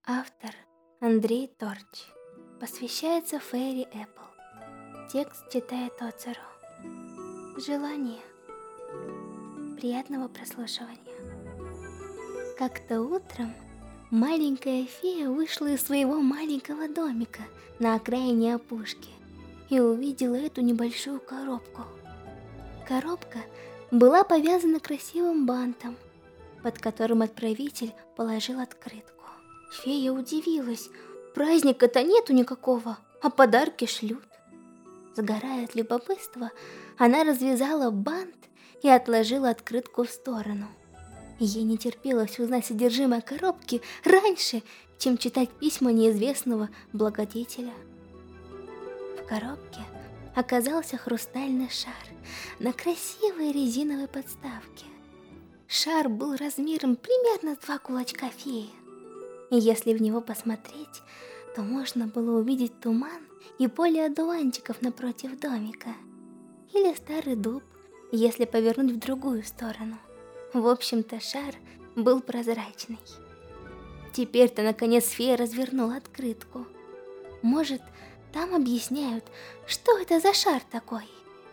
Автор Андрей Торч. Посвящается Фейри Эппл. Текст читает Оцеру. Желание. Приятного прослушивания. Как-то утром маленькая фея вышла из своего маленького домика на окраине опушки и увидела эту небольшую коробку. Коробка была повязана красивым бантом, под которым отправитель положил открытку. Фея удивилась. Праздника-то нету никакого, а подарки шлют. Сгорая от любопытства, она развязала бант и отложила открытку в сторону. Ей не терпелось узнать содержимое коробки раньше, чем читать письма неизвестного благодетеля. В коробке оказался хрустальный шар на красивой резиновой подставке. Шар был размером примерно с 2 кулачка феи. И если в него посмотреть, то можно было увидеть туман и поле одуванчиков напротив домика. Или старый дуб, если повернуть в другую сторону. В общем-то, шар был прозрачный. Теперь-то, наконец, фея развернула открытку. Может, там объясняют, что это за шар такой.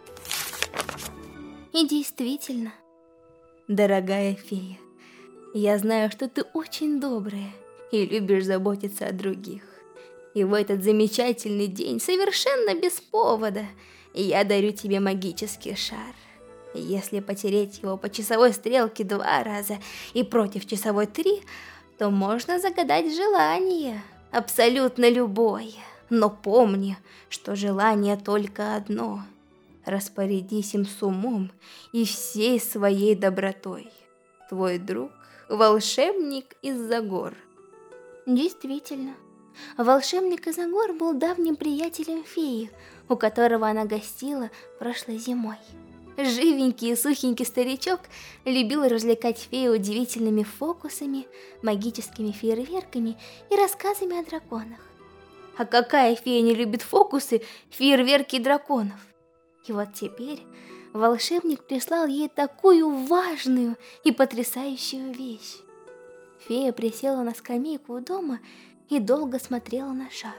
И действительно. Дорогая фея, я знаю, что ты очень добрая и любишь заботиться о других. И в этот замечательный день, совершенно без повода, я дарю тебе магический шар. Если потереть его по часовой стрелке 2 раза и против часовой 3, то можно загадать желание, абсолютно любое. Но помни, что желание только одно. Распорядись им с умом и всей своей добротой. Твой друг, волшебник из-за гор. Действительно, волшебник из-за гор был давним приятелем феи, у которого она гостила прошлой зимой. Живенький и сухенький старичок любил развлекать фею удивительными фокусами, магическими фейерверками и рассказами о драконах. А какая фея не любит фокусы, фейерверки и драконов? И вот теперь волшебник прислал ей такую важную и потрясающую вещь. Фея присела на скамейку у дома и долго смотрела на шар.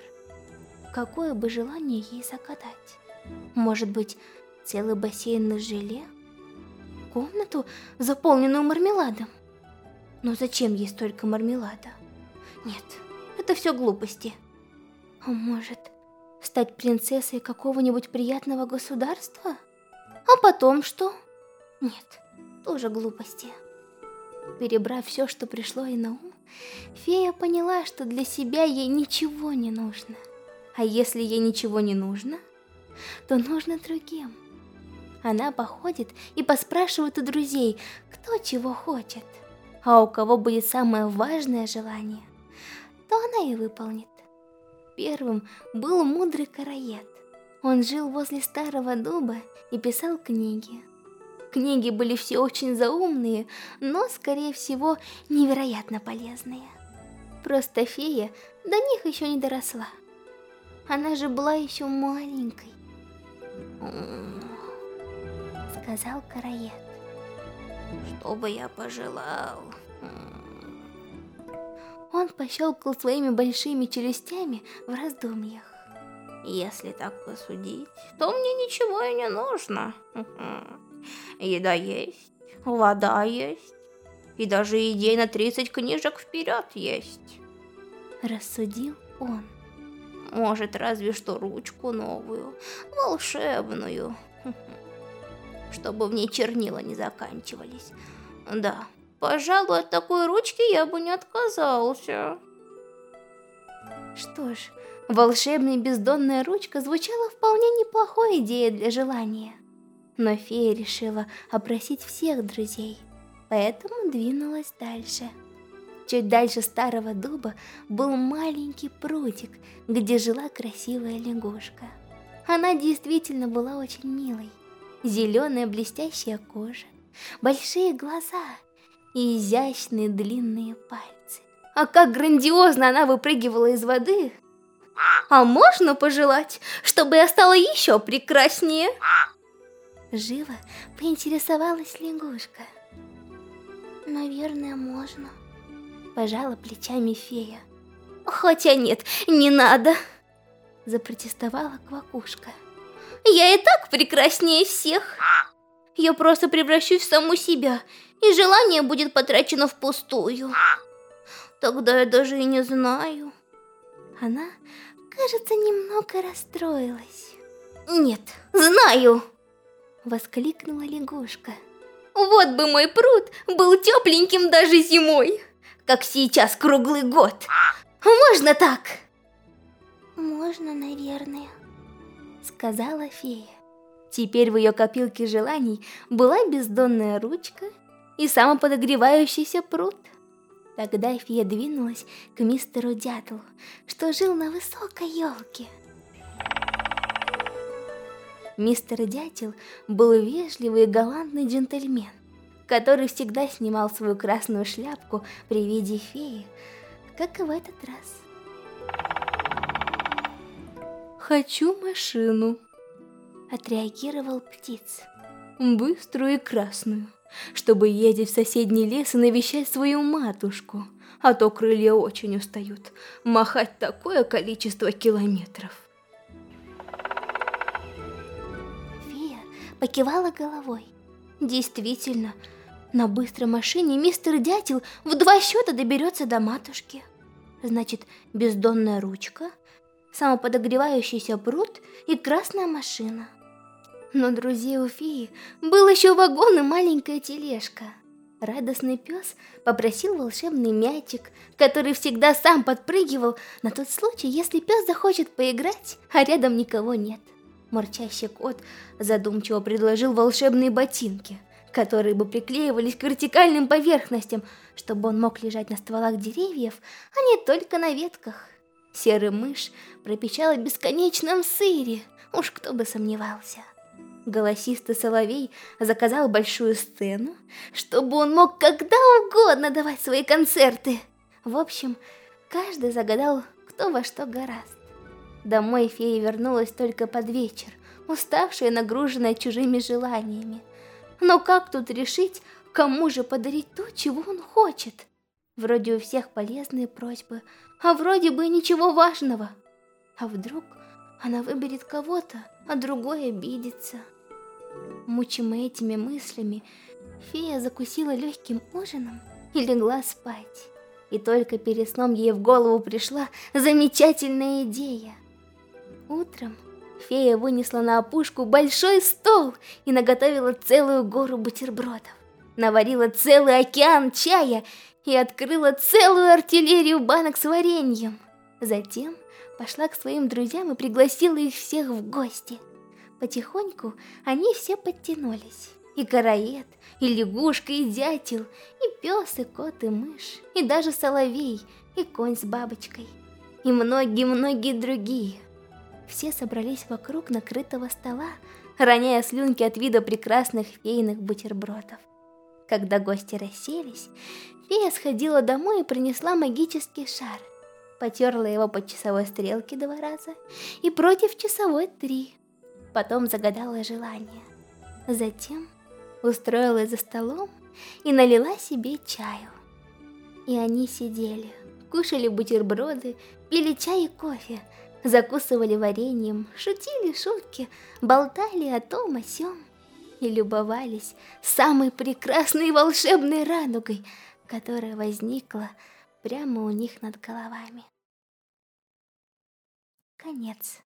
Какое бы желание ей загадать? Может быть, целый бассейн из желе? Комнату, заполненную мармеладом? Но зачем ей столько мармелада? Нет, это все глупости. А может, стать принцессой какого-нибудь приятного государства? А потом что? Нет, тоже глупости. Перебрав все, что пришло ей на ум, фея поняла, что для себя ей ничего не нужно. А если ей ничего не нужно, то нужно другим. Она походит и поспрашивает у друзей, кто чего хочет. А у кого будет самое важное желание, то она и выполнит. Первым был мудрый караед. Он жил возле старого дуба и писал книги. Книги были все очень заумные, но, скорее всего, невероятно полезные. Просто фея до них еще не доросла. Она же была еще маленькой. Сказал караед. Что бы я пожелал? Он пощелкал своими большими челюстями в раздумьях. Если так посудить, то мне ничего и не нужно. Еда есть, вода есть, и даже идей на 30 книжек вперед есть. Рассудил он. Может, разве что ручку новую, волшебную, чтобы в ней чернила не заканчивались. Да, пожалуй, от такой ручки я бы не отказался. Что ж, волшебная бездонная ручка звучала вполне неплохой идеей для желания. Но фея решила опросить всех друзей, поэтому двинулась дальше. Чуть дальше старого дуба был маленький прудик, где жила красивая лягушка. Она действительно была очень милой. Зеленая блестящая кожа, большие глаза и изящные длинные пальцы. А как грандиозно она выпрыгивала из воды! А можно пожелать, чтобы я стала еще прекраснее? Живо поинтересовалась лягушка. Наверное, можно. Пожала плечами фея. Хотя нет, не надо, запротестовала Квакушка. Я и так прекраснее всех. Я просто превращусь в саму себя, и желание будет потрачено впустую. Тогда я даже и не знаю. Она, кажется, немного расстроилась. Нет, знаю! Воскликнула лягушка. Вот бы мой пруд был тепленьким даже зимой, как сейчас круглый год. Можно так? Можно, наверное, сказала фея. Теперь в ее копилке желаний была бездонная ручка и самоподогревающийся пруд. Тогда фея двинулась к мистеру Дятлу, что жил на высокой елке. Мистер Дятел был вежливый и галантный джентльмен, который всегда снимал свою красную шляпку при виде феи, как и в этот раз. «Хочу машину», — отреагировал птиц. «Быструю и красную, чтобы ездить в соседний лес и навещать свою матушку, а то крылья очень устают махать такое количество километров». Фея покивала головой. Действительно, на быстрой машине мистер Дятел в 2 счета доберется до матушки. Значит, бездонная ручка, самоподогревающийся пруд и красная машина. Но друзей у феи был еще вагон и маленькая тележка. Радостный пес попросил волшебный мячик, который всегда сам подпрыгивал на тот случай, если пес захочет поиграть, а рядом никого нет. Мурчащий кот задумчиво предложил волшебные ботинки, которые бы приклеивались к вертикальным поверхностям, чтобы он мог лежать на стволах деревьев, а не только на ветках. Серый мышь пропечал о бесконечном сыре, уж кто бы сомневался. Голосистый соловей заказал большую сцену, чтобы он мог когда угодно давать свои концерты. В общем, каждый загадал, кто во что горазд. Домой фея вернулась только под вечер, уставшая и нагруженная чужими желаниями. Но как тут решить, кому же подарить то, чего он хочет? Вроде у всех полезные просьбы, а вроде бы и ничего важного. А вдруг она выберет кого-то, а другой обидится? Мучимая этими мыслями, фея закусила легким ужином и легла спать. И только перед сном ей в голову пришла замечательная идея. Утром фея вынесла на опушку большой стол и наготовила целую гору бутербродов. Наварила целый океан чая и открыла целую артиллерию банок с вареньем. Затем пошла к своим друзьям и пригласила их всех в гости. Потихоньку они все подтянулись. И караед, и лягушка, и дятел, и пес, и кот, и мышь, и даже соловей, и конь с бабочкой, и многие-многие другие. Все собрались вокруг накрытого стола, роняя слюнки от вида прекрасных фейных бутербродов. Когда гости расселись, фея сходила домой и принесла магический шар, потерла его по часовой стрелке 2 раза и против часовой 3. Потом загадала желание. Затем устроилась за столом и налила себе чаю. И они сидели, кушали бутерброды, пили чай и кофе, закусывали вареньем, шутили шутки, болтали о том о сём и любовались самой прекрасной и волшебной радугой, которая возникла прямо у них над головами. Конец.